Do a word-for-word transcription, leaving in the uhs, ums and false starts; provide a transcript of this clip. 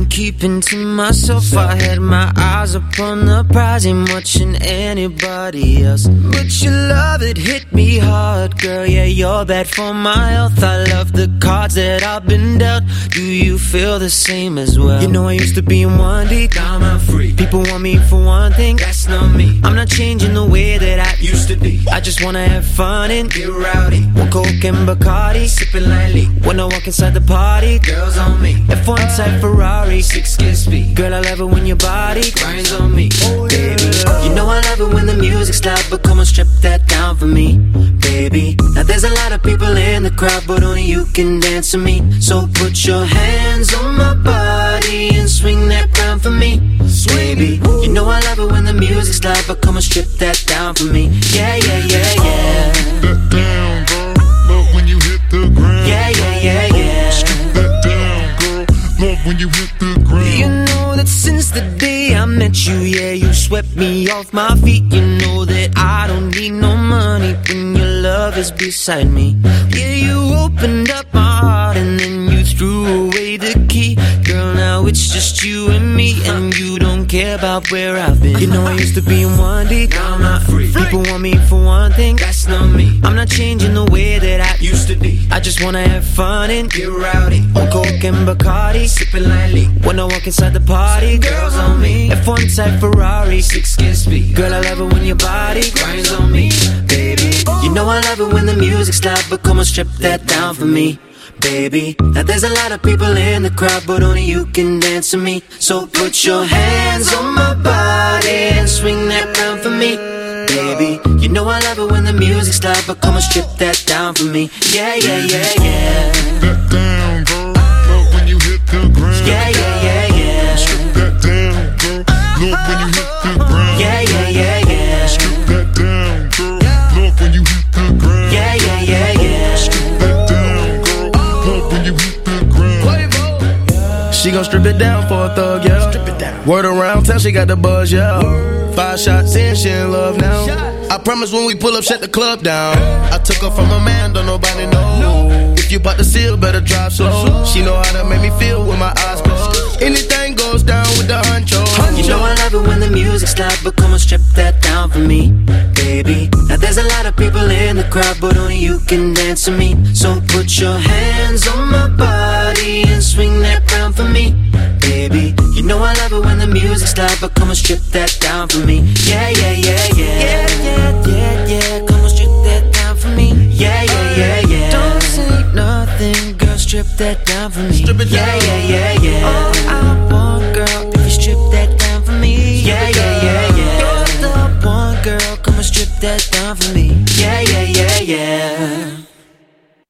been keeping to myself. I had my eyes upon the prize, ain't watching anybody else. But your love, it hit me hard, girl. Yeah, you're bad for my health. I love the cards that I've been dealt. Do you feel the same as well? You know I used to be in one deep, now I'm free. People want me for one thing, that's not me. I'm not changing the way that I used to be. I just wanna have fun and get rowdy. One Coke and Bacardi, sipping lightly. When I walk inside the party, girls on me. F one type Ferrari, six kiss speed. Girl, I love it when your body grinds on me, baby. You know I love it when the music's loud, but come on, strip that down for me, baby. Now there's a lot of people in the crowd, but only you can dance to me. So put your hands on my body and swing that crown for me, baby. You know I love it when the music's loud, but come on, strip that down for me. Yeah, yeah, yeah, yeah. That down, girl. Love when you hit the ground. Yeah, yeah, yeah, yeah. Strip that down, girl. Love when you hit the ground. You know that since the day I met you, yeah, you swept me off my feet. You know that I don't need no money when your love is beside me. Yeah, you opened up my heart and then you threw away the key. Girl, now it's just you and me, and you don't care about where I've been. You know I used to be in one deep, now I'm not free. People want me for one thing, that's not me. I'm not changing the way that I used to be. I just wanna have fun and get rowdy. On Coke and Bacardi, sipping lightly. When I walk inside the party, girls on me. F one type Ferrari, six kiss speed. Girl, I love it when your body grinds on me, baby. You know I love it when the music's loud, but come on, strip that down for me, baby. Now there's a lot of people in the crowd, but only you can dance to me. So put your hands on my body and swing that round for me, baby. You know I love it when the music's loud, but come on, strip that down for me. Yeah, yeah, yeah, yeah. That down, girl. Love when you hit the ground. Yeah, yeah, yeah, yeah. Strip that down, girl. Love when you hit the ground. Yeah, yeah, yeah, yeah. Strip that down, girl. Love when you hit the ground. Yeah, yeah, yeah, yeah. Strip that down, girl. Love when you hit the ground. She gon' strip it down for a thug, yeah. Strip it down. Word around town, she got the buzz, yeah. Five shots in, she in love now. I promise when we pull up, shut the club down. I took her from a man, don't nobody know. If you bout to seal, better drive slow. She know how to make me feel with my eyes closed. Anything goes down with the honcho. You know I love it when the music's loud, but come on, strip that down for me, baby. Now there's a lot of people in the crowd, but only you can dance to me. So put your hands on my body and swing that round for me, baby. You know I love it when the music's loud, but come on, strip that down for me. Yeah, yeah, yeah, yeah. Yeah, yeah, yeah, yeah. Come on, strip that down for me. Yeah, yeah, yeah, yeah. Don't say nothing, girl, strip that down for me. Strip it down. Yeah, yeah, yeah, yeah.